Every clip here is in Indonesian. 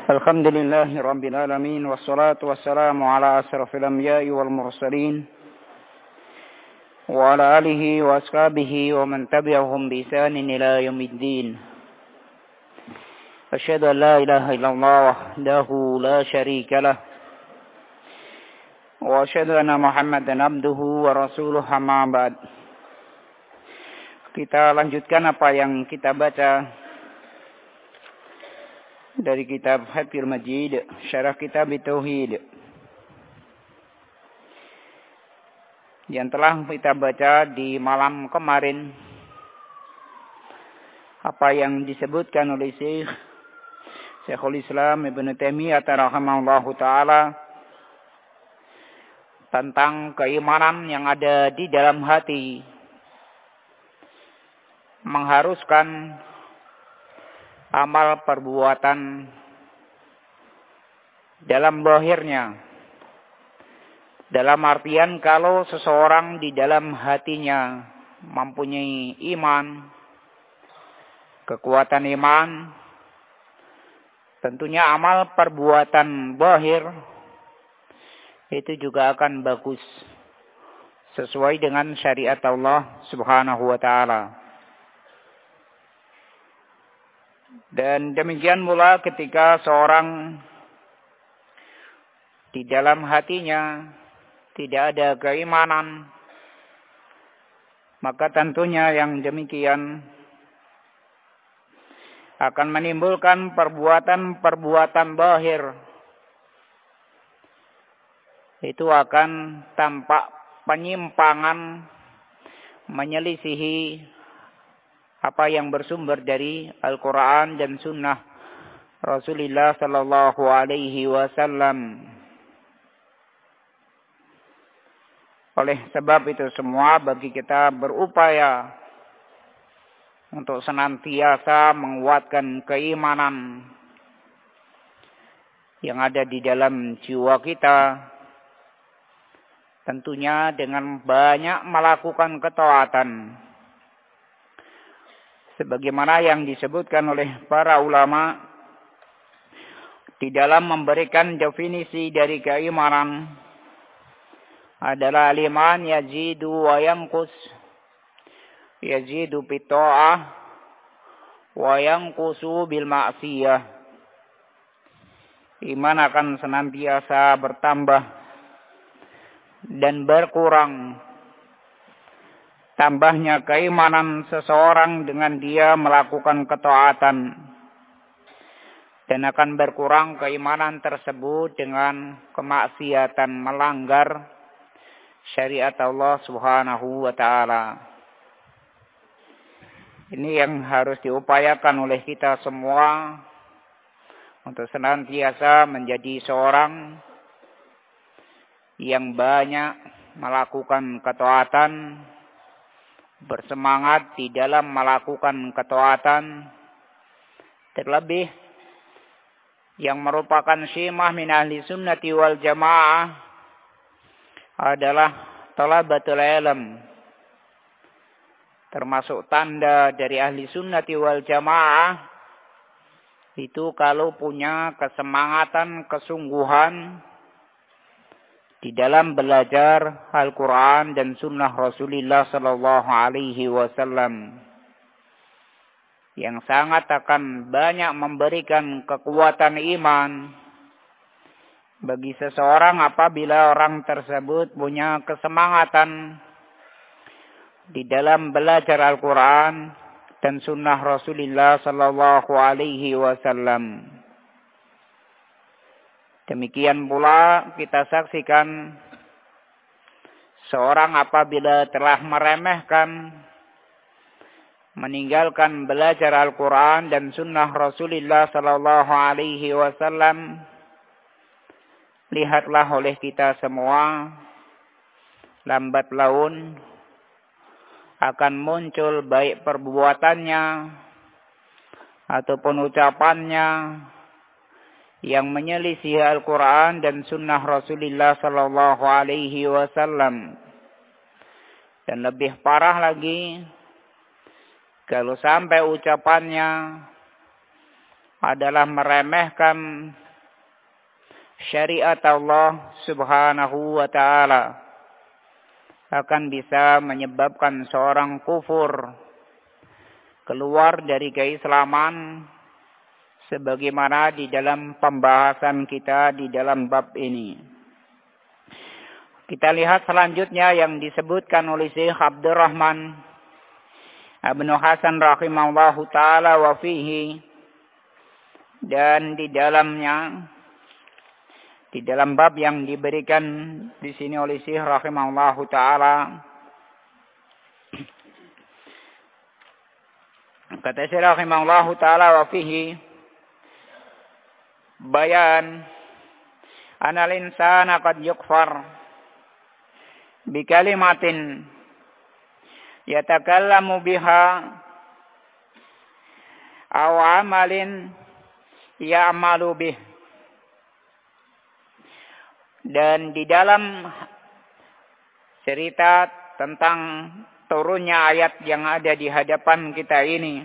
الحمد لله رب العالمين والصلاة والسلام على أشرف الأنبياء والمرسلين وعلى آله وأصحابه ومن تبعهم بإحسان إلى يوم الدين. أشهد أن لا إله إلا الله وحده لا شريك له وأشهد أن محمدا عبده ورسوله أما بعد. Kita lanjutkan apa yang kita baca dari kitab Fathul Majid, syarah kitab Tauhid, yang telah kita baca di malam kemarin. Apa yang disebutkan oleh Syekhul Islam Ibnu Taimiyah rahimahullahu taala tentang keimanan yang ada di dalam hati mengharuskan amal perbuatan dalam zahirnya. Dalam artian kalau seseorang di dalam hatinya mempunyai iman, kekuatan iman, tentunya amal perbuatan zahir itu juga akan bagus sesuai dengan syariat Allah Subhanahu wa taala. Dan demikian pula ketika seorang di dalam hatinya tidak ada keimanan, maka tentunya yang demikian akan menimbulkan perbuatan-perbuatan zahir. Itu akan tampak penyimpangan, menyelisihi apa yang bersumber dari Al-Quran dan Sunnah Rasulullah Sallallahu Alaihi Wasallam. Oleh sebab itu semua, bagi kita berupaya untuk senantiasa menguatkan keimanan yang ada di dalam jiwa kita, tentunya dengan banyak melakukan ketaatan. Sebagaimana yang disebutkan oleh para ulama di dalam memberikan definisi dari keimanan adalah al-iman yazidu wa yanqus, yazidu bit ta'ah wa yanqusu bil ma'siyah. Iman akan senantiasa bertambah dan berkurang. Tambahnya keimanan seseorang dengan dia melakukan ketaatan, dan akan berkurang keimanan tersebut dengan kemaksiatan, melanggar syariat Allah Subhanahu wa taala. Ini yang harus diupayakan oleh kita semua untuk senantiasa menjadi seorang yang banyak melakukan ketaatan, bersemangat di dalam melakukan ketaatan, terlebih yang merupakan syimah min ahli sunnati wal jamaah adalah talabatul ilm. Termasuk tanda dari ahli sunnati wal jamaah itu kalau punya kesemangatan, kesungguhan di dalam belajar Al-Quran dan Sunnah Rasulullah Sallallahu Alaihi Wasallam, yang sangat akan banyak memberikan kekuatan iman bagi seseorang apabila orang tersebut punya kesemangatan di dalam belajar Al-Quran dan Sunnah Rasulullah Sallallahu Alaihi Wasallam. Demikian pula kita saksikan seorang apabila telah meremehkan, meninggalkan belajar Al-Quran dan Sunnah Rasulullah Sallallahu Alaihi Wasallam, lihatlah oleh kita semua, lambat laun akan muncul baik perbuatannya ataupun ucapannya yang menyelisih Al-Quran dan Sunnah Rasulullah Sallallahu Alaihi Wasallam. Dan lebih parah lagi, kalau sampai ucapannya adalah meremehkan syariat Allah Subhanahu wa ta'ala, akan bisa menyebabkan seorang kufur, keluar dari keislaman, sebagaimana di dalam pembahasan kita di dalam bab ini. Kita lihat selanjutnya yang disebutkan oleh Syekh Abdurrahman Ibnu Hasan rahimahullahu ta'ala wa fihi, dan di dalamnya, di dalam bab yang diberikan di sini oleh Syekh rahimahullahu ta'ala, kata Syekh rahimahullahu ta'ala wa fihi bayan anal insana qad yukfar bi kalimatin yatakallamu biha aw amalin ya'malu bih. Dan di dalam cerita tentang turunnya ayat yang ada di hadapan kita ini,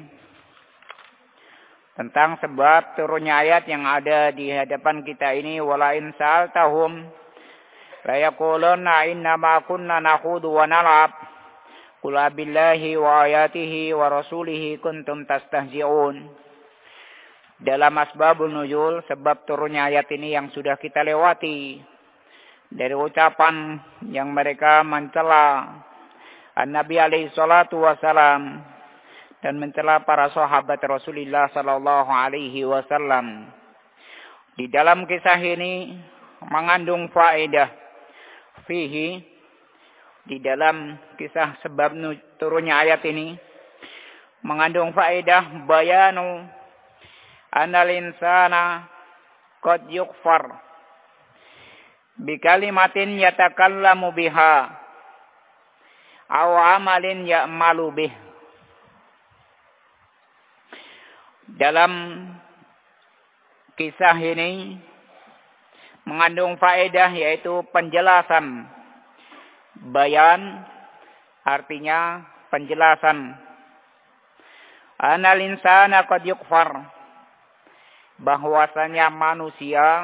tentang sebab turunnya ayat yang ada di hadapan kita ini, wala in sa'altahum la yaquluna inna ma kunna nakhudu wa nal'ab qul billahi wa ayatihi wa rasulihi kuntum tastahzi'un. Dalam asbabun nuzul, sebab turunnya ayat ini yang sudah kita lewati, dari ucapan yang mereka mencela An-Nabi alaihi salatu wasalam dan mencela para sahabat Rasulullah sallallahu alaihi wasallam. Di dalam kisah ini mengandung faedah fihi, di dalam kisah sebab turunnya ayat ini mengandung faedah bayanu anal insana qad yukfar bi kalimatin yatakallamu biha aw amalin ya'malu bih. Dalam kisah ini mengandung faedah, yaitu penjelasan. Bayan artinya penjelasan. Anal insana qad yukfar, bahwasanya manusia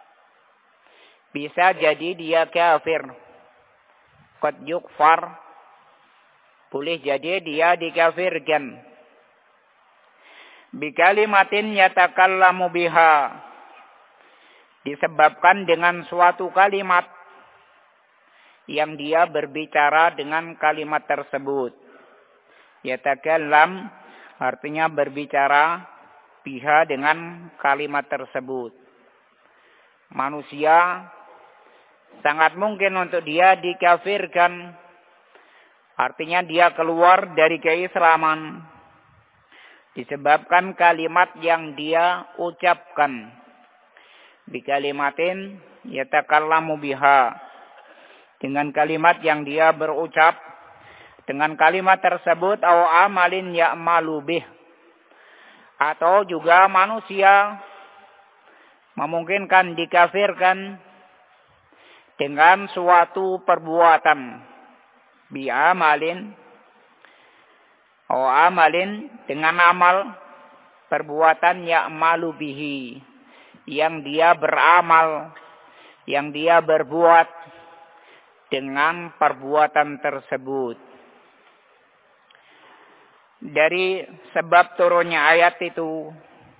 bisa jadi dia kafir. Qad yukfar, boleh jadi dia dikafirkan. Bikalimatin yatakallamu biha, disebabkan dengan suatu kalimat yang dia berbicara dengan kalimat tersebut. Yatakallam artinya berbicara biha, dengan kalimat tersebut. Manusia sangat mungkin untuk dia dikafirkan, artinya dia keluar dari keislaman, disebabkan kalimat yang dia ucapkan. Bikalimatin yatakallamu biha, dengan kalimat yang dia berucap, dengan kalimat tersebut, au amalin ya'malu bih, atau juga manusia memungkinkan dikafirkan dengan suatu perbuatan. Bi amalin, au amalin, dengan amal, perbuatan ya'malu bihi, yang dia beramal, yang dia berbuat dengan perbuatan tersebut. Dari sebab turunnya ayat itu,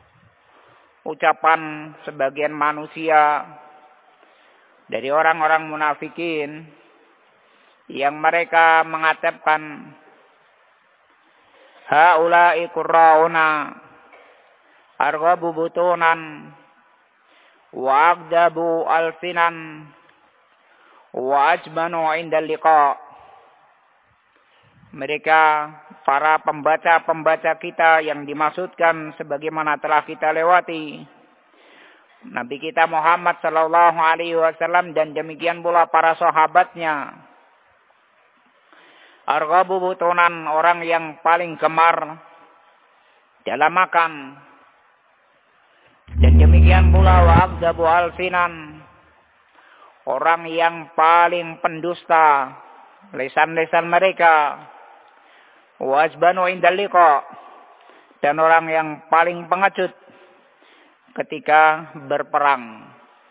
ucapan sebagian manusia dari orang-orang munafikin yang mereka mengatakan, haula'i qurrauna arghabu butunan wa aqdabu alfinan wa ajmanu 'inda liqa. Mereka para pembaca-pembaca kita yang dimaksudkan sebagaimana telah kita lewati, Nabi kita Muhammad sallallahu alaihi wasallam, dan demikian pula para sahabatnya. Arghabu butunan, orang yang paling gemar dalam makan. Dan demikian pula wa aqdabu alfinan, orang yang paling pendusta lisan-lisan mereka. Wa asbanu indal liqa, dan orang yang paling pengecut ketika berperang.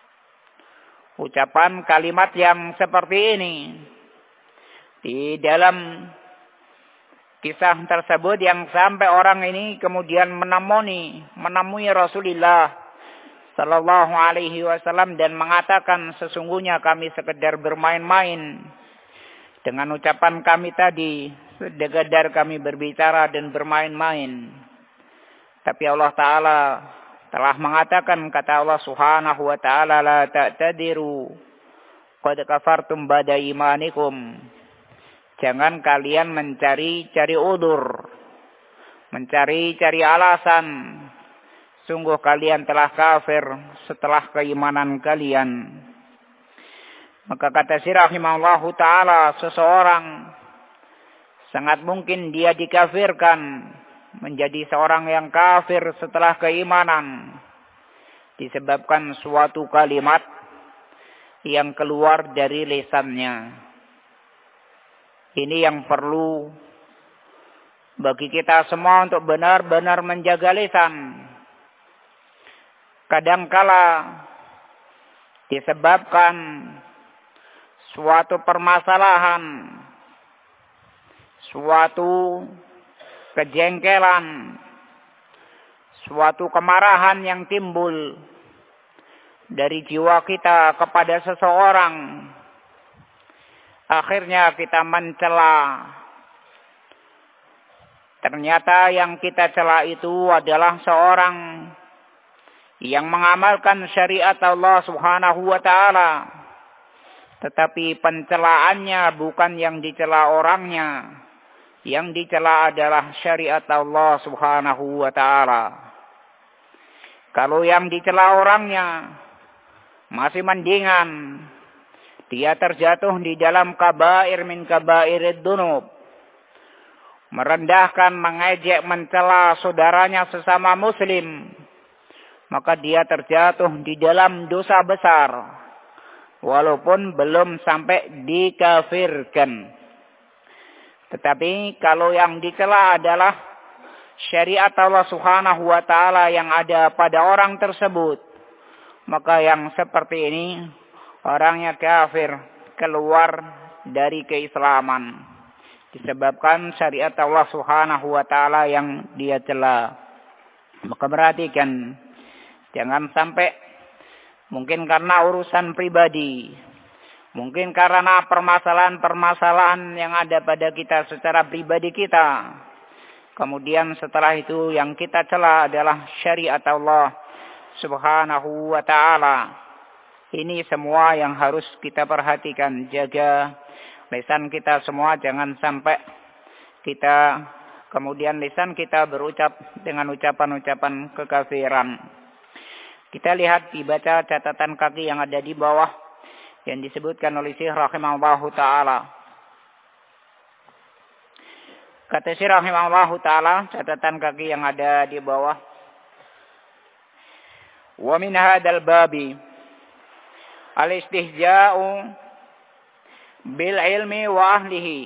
Ucapan kalimat yang seperti ini di dalam kisah tersebut yang sampai orang ini kemudian menemui Rasulullah sallallahu alaihi wasallam dan mengatakan, sesungguhnya kami sekedar bermain-main dengan ucapan kami tadi, sekedar kami berbicara dan bermain-main. Tapi Allah Ta'ala telah mengatakan, kata Allah Subhanahu wa Ta'ala, la ta'tadiru qad kafartum ba'da imanikum. Jangan kalian mencari udur, mencari alasan. Sungguh kalian telah kafir setelah keimanan kalian. Maka kata si rahimahullahu ta'ala, seseorang sangat mungkin dia dikafirkan, menjadi seorang yang kafir setelah keimanan, disebabkan suatu kalimat yang keluar dari lisannya. Ini yang perlu bagi kita semua untuk benar-benar menjaga lisan. Kadangkala disebabkan suatu permasalahan, suatu kejengkelan, suatu kemarahan yang timbul dari jiwa kita kepada seseorang. Akhirnya kita mencela. Ternyata yang kita cela itu adalah seorang yang mengamalkan syariat Allah Subhanahu wa Ta'ala. Tetapi pencelaannya bukan yang dicela orangnya. Yang dicela adalah syariat Allah Subhanahu wa Ta'ala. Kalau yang dicela orangnya masih mendingan, dia terjatuh di dalam kabair min kabairid dunub. Merendahkan, mengejek, mencela saudaranya sesama muslim. Maka dia terjatuh di dalam dosa besar. Walaupun belum sampai dikafirkan. Tetapi kalau yang dicela adalah syariat Allah Subhanahu wa Ta'ala yang ada pada orang tersebut, maka yang seperti ini orangnya kafir, keluar dari keislaman, disebabkan syariat Allah Subhanahu wa Ta'ala yang dia cela. Maka perhatikan, jangan sampai mungkin karena urusan pribadi, mungkin karena permasalahan-permasalahan yang ada pada kita secara pribadi kita, kemudian setelah itu yang kita cela adalah syariat Allah Subhanahu wa Ta'ala. Ini semua yang harus kita perhatikan. Jaga lisan kita semua, jangan sampai kita kemudian lisan kita berucap dengan ucapan-ucapan kekafiran. Kita lihat, dibaca catatan kaki yang ada di bawah yang disebutkan oleh Syekh rahimahullahu ta'ala. Kata Syekh rahimahullahu ta'ala, catatan kaki yang ada di bawah. Wa min hadzal babi al-istihza'u bil ilmi wa ahlihi.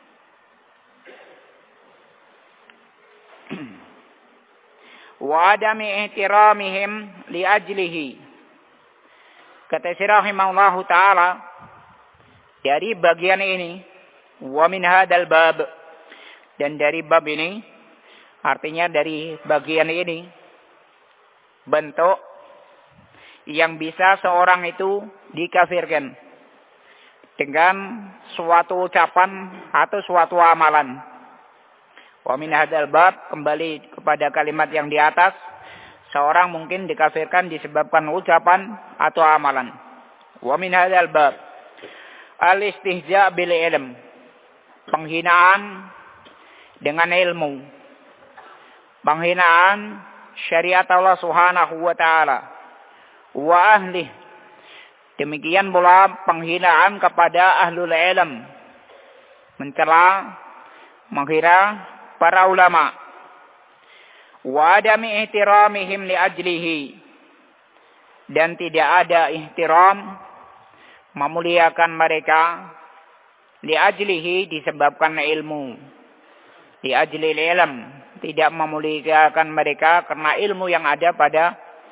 Wa adami ihtiramihim li ajlihi. Kata Syekh rahimahullahu ta'ala, dari bagian ini, wa min hadzal bab, dan dari bab ini, artinya dari bagian ini, bentuk yang bisa seorang itu dikafirkan dengan suatu ucapan atau suatu amalan. Wa min hadzal bab, kembali kepada kalimat yang di atas, seorang mungkin dikafirkan disebabkan ucapan atau amalan. Wa min hadzal bab al-istihza' bil ilm, penghinaan dengan ilmu, penghinaan syariat Allah Subhanahu wa Ta'ala. Wa ahli, demikian pula penghinaan kepada ahlul ilm, mencela, menghina para ulama. Wa adami ihtiramihim li ajlihi, dan tidak ada ihtiram, memuliakan mereka, li ajlihi, disebabkan ilmu, li ajli ilm, tidak memuliakan mereka karena ilmu yang ada pada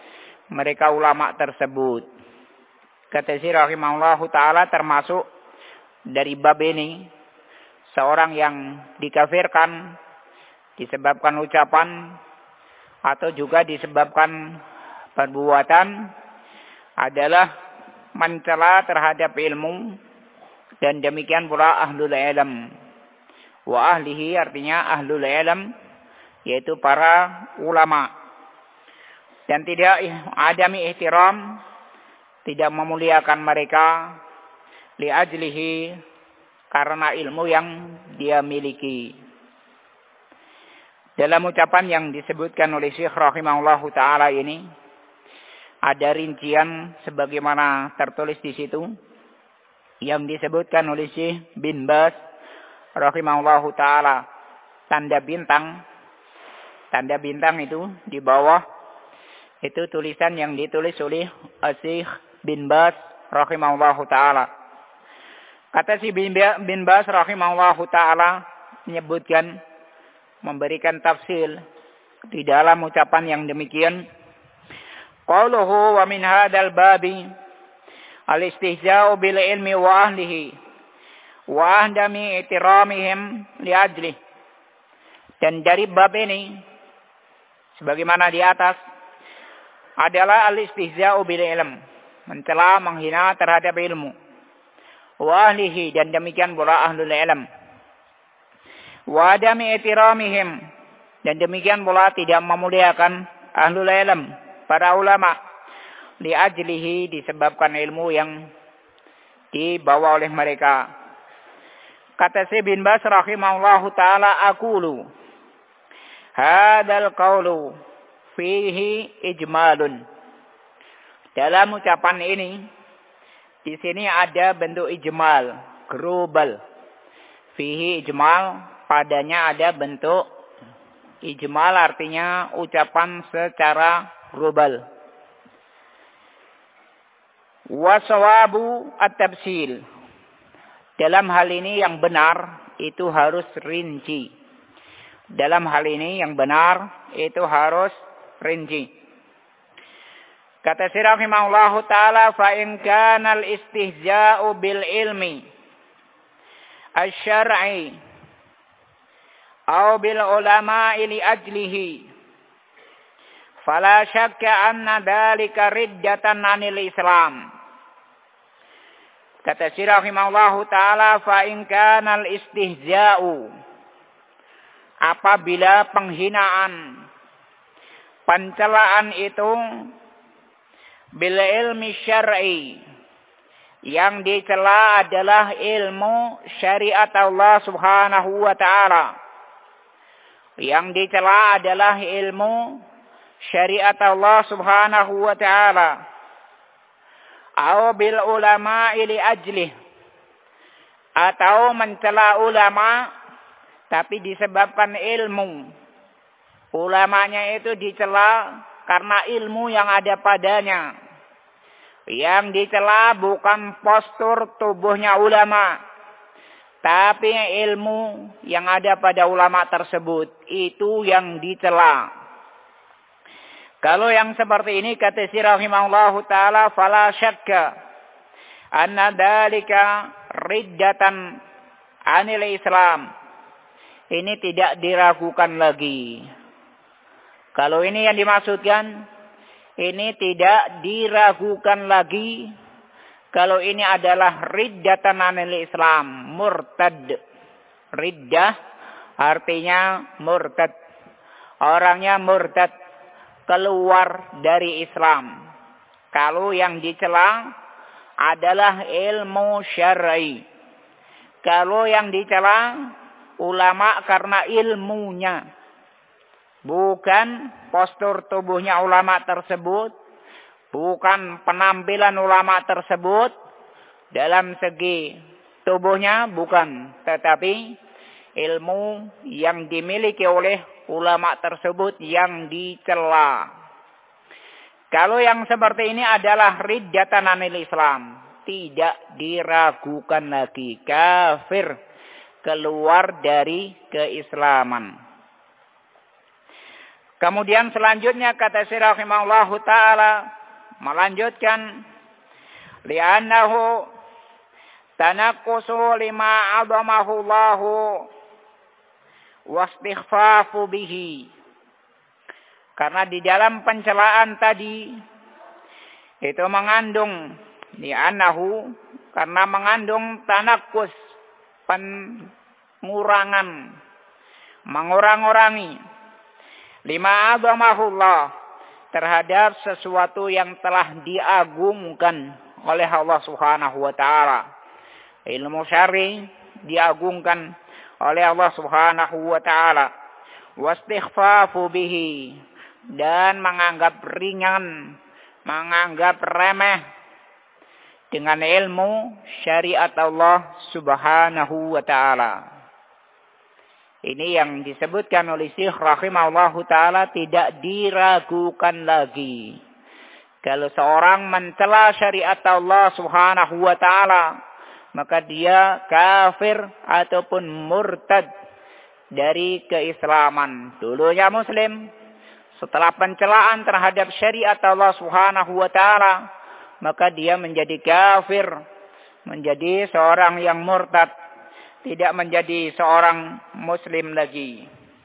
mereka ulama tersebut. Kata Syekh rahimahullahu taala, termasuk dari bab ini seorang yang dikafirkan disebabkan ucapan atau juga disebabkan perbuatan adalah mencela terhadap ilmu, dan demikian pula ahlul ilm. Wa ahlihi artinya ahlul ilm, yaitu para ulama. Dan tidak adami ihtiram, tidak memuliakan mereka liajlihi, karena ilmu yang dia miliki. Dalam ucapan yang disebutkan oleh Syekh rahimahullahu taala ini ada rincian sebagaimana tertulis di situ yang disebutkan oleh Syekh bin Baz rahimahullahu taala. Tanda bintang itu di bawah itu tulisan yang ditulis oleh Syekh bin Baz rahimahullahu taala. Kata Syekh bin Baz rahimahullahu taala menyebutkan, memberikan tafsir di dalam ucapan yang demikian. Qauluhu wa min hadzal babi al-istihza'u bil ilmi wa ahlihi wa ahdami ihtiramihim li ajli. Dan dari bab ini sebagaimana di atas adalah al-istihza'u bil ilm, mencela menghina terhadap ilmu, wa ahlihi, dan demikian pula ahlul ilm, wa adami ihtiramihim, dan demikian pula tidak memuliakan ahlul ilm, para ulama, li ajlihi, disebabkan ilmu yang dibawa oleh mereka. Kata Syekh bin Baz rahimahullahu taala, aqulu hadzal qaulu fihi ijmalun. Dalam ucapan ini di sini ada bentuk ijmal, global. Fihi ijmal, padanya ada bentuk ijmal, artinya ucapan secara global. Wasawabu at-tabsil. Dalam hal ini yang benar itu harus rinci. Dalam hal ini yang benar itu harus rinci. Kata Syekh rahimahullahu taala, fa in kana al-istihza'u bil ilmi asy-syar'i aw bil ulama'i li ajlihi fala syakka anna dzalika riddatan 'anil Islam. Kata Syekh rahimahullahu taala, fa in kana al-istihza'u, apabila penghinaan, pencelaan itu bil ilmi syar'i, yang dicela adalah ilmu syariat Allah Subhanahu wa taala. Yang dicela adalah ilmu syariat Allah Subhanahu wa taala. Aw bil ulama li ajlih, atau mencela ulama tapi disebabkan ilmu. Ulamanya itu dicela karena ilmu yang ada padanya. Yang dicela bukan postur tubuhnya ulama, tapi ilmu yang ada pada ulama tersebut, itu yang dicela. Kalau yang seperti ini, kata Syekh rahimahullahu taala, fala syakka anna dzalika riddatan 'anil Islam. Ini tidak diragukan lagi. Kalau ini yang dimaksudkan, ini tidak diragukan lagi. Kalau ini adalah riddatan 'anil Islam, murtad. Riddah artinya murtad. Orangnya murtad, keluar dari Islam. Kalau yang dicela adalah ilmu syar'i. Kalau yang dicela ulama karena ilmunya, bukan postur tubuhnya ulama tersebut, bukan penampilan ulama tersebut dalam segi tubuhnya, bukan, tetapi ilmu yang dimiliki oleh ulama tersebut yang dicela. Kalau yang seperti ini adalah riddatan 'anil Islam, tidak diragukan lagi, kafir, keluar dari keislaman. Kemudian selanjutnya kata Syekh rahimahullahu taala, melanjutkan, li'annahu tanaqqusu lima 'azamahu Allahu wastighfafu bihi. Karena di dalam pencelaan tadi itu mengandung li'annahu, karena mengandung tanaqqus, pengurangan, mengurang-urangi lima 'azamahu Allah, terhadap sesuatu yang telah diagungkan oleh Allah Subhanahu wa taala. Ilmu syar'i diagungkan oleh Allah Subhanahu wa taala. Wastighfafu bihi, dan menganggap ringan, menganggap remeh dengan ilmu syariat Allah Subhanahu wa taala. Ini yang disebutkan oleh Syekh rahimahullahu taala, tidak diragukan lagi. Kalau seorang mencela syariat Allah Subhanahu wa taala, maka dia kafir ataupun murtad dari keislaman. Dulunya muslim, setelah pencelaan terhadap syariat Allah Subhanahu wa taala, maka dia menjadi kafir, menjadi seorang yang murtad, tidak menjadi seorang muslim lagi.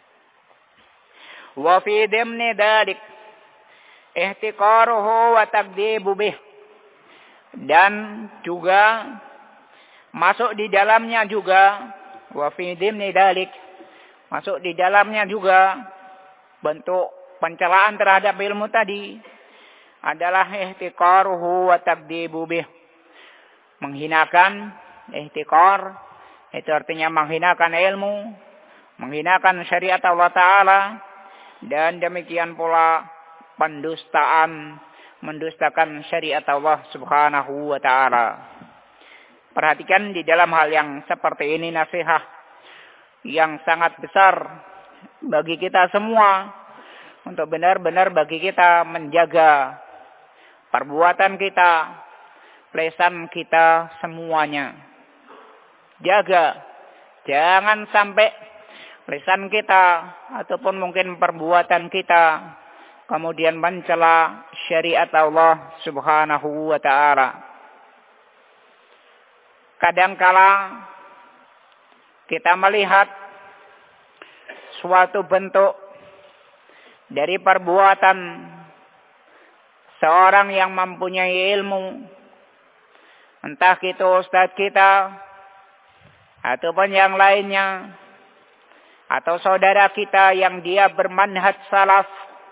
Wa fi dimni dzalik ihtiqaruhu wa takdzibu bih, dan juga masuk di dalamnya juga, wa fi dimni dzalik, masuk di dalamnya juga bentuk pencelaan terhadap ilmu tadi adalah ihtiqaruhu wa takdzibu bih, menghinakan. Ihtiqar itu artinya menghinakan ilmu, menghinakan syariat Allah Ta'ala, dan demikian pula pendustaan, mendustakan syariat Allah Subhanahu wa Ta'ala. Perhatikan di dalam hal yang seperti ini nasihat yang sangat besar bagi kita semua, untuk benar-benar bagi kita menjaga perbuatan kita, lisan kita, semuanya. Jaga, jangan sampai lisan kita ataupun mungkin perbuatan kita kemudian mencela syariat Allah Subhanahu wa taala. Kadangkala kita melihat suatu bentuk dari perbuatan seorang yang mempunyai ilmu, entah itu ustaz kita ataupun yang lainnya, atau saudara kita yang dia bermanhaj salaf,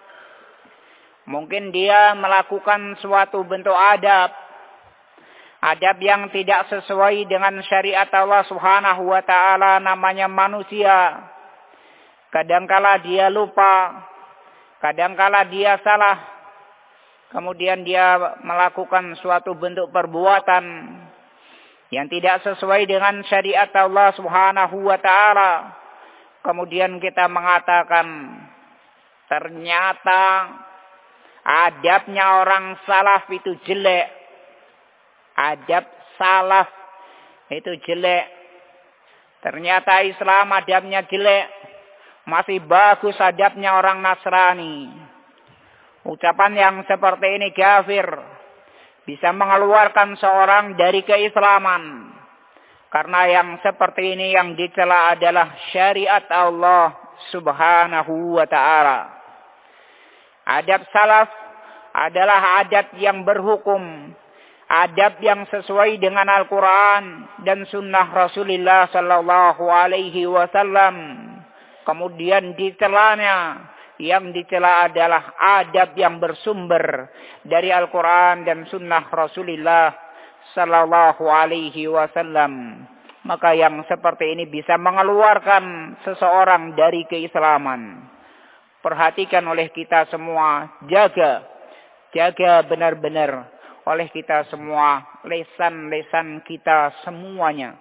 mungkin dia melakukan suatu bentuk adab yang tidak sesuai dengan syariat Allah Subhanahu wa taala, namanya manusia. Kadangkala dia lupa, kadangkala dia salah, kemudian dia melakukan suatu bentuk perbuatan yang tidak sesuai dengan syariat Allah Subhanahu wa taala. Kemudian kita mengatakan, ternyata adabnya orang salaf itu jelek. Adab salaf itu jelek. Ternyata Islam adabnya jelek. Masih bagus adabnya orang Nasrani. Ucapan yang seperti ini kafir, bisa mengeluarkan seorang dari keislaman. Karena yang seperti ini yang dicela adalah syariat Allah Subhanahu wa taala. Adab salaf adalah adab yang berhukum, adab yang sesuai dengan Al-Quran dan sunnah Rasulullah sallallahu alaihi wasallam. Kemudian dicelanya, yang dicela adalah adab yang bersumber dari Al-Quran dan sunnah Rasulullah sallallahu alaihi wasallam. Maka yang seperti ini bisa mengeluarkan seseorang dari keislaman. Perhatikan oleh kita semua, jaga benar-benar oleh kita semua, lisan kita semuanya.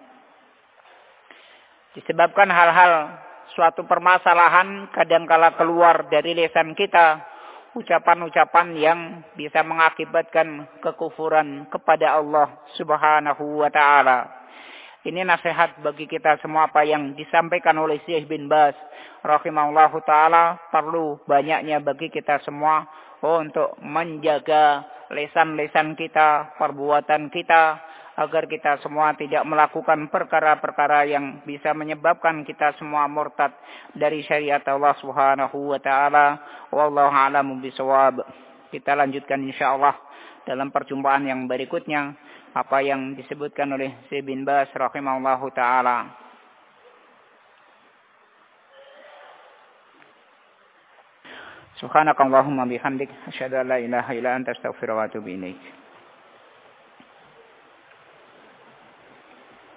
Disebabkan hal-hal, suatu permasalahan kadangkala keluar dari lisan kita, ucapan-ucapan yang bisa mengakibatkan kekufuran kepada Allah Subhanahu wa taala. Ini nasihat bagi kita semua, apa yang disampaikan oleh Syekh bin Baz rahimahullahu taala perlu banyaknya bagi kita semua untuk menjaga lisan-lisan kita, perbuatan kita, agar kita semua tidak melakukan perkara-perkara yang bisa menyebabkan kita semua murtad dari syariat Allah Subhanahu wa taala. Wallahu a'lamu bishawab. Kita lanjutkan insyaallah dalam perjumpaan yang berikutnya apa yang disebutkan oleh Syekh bin Baz rahimahullahu taala. Subhanakallahumma bihamdik asyhadu an la ilaha illa anta astaghfiruka wa atubu ilaik.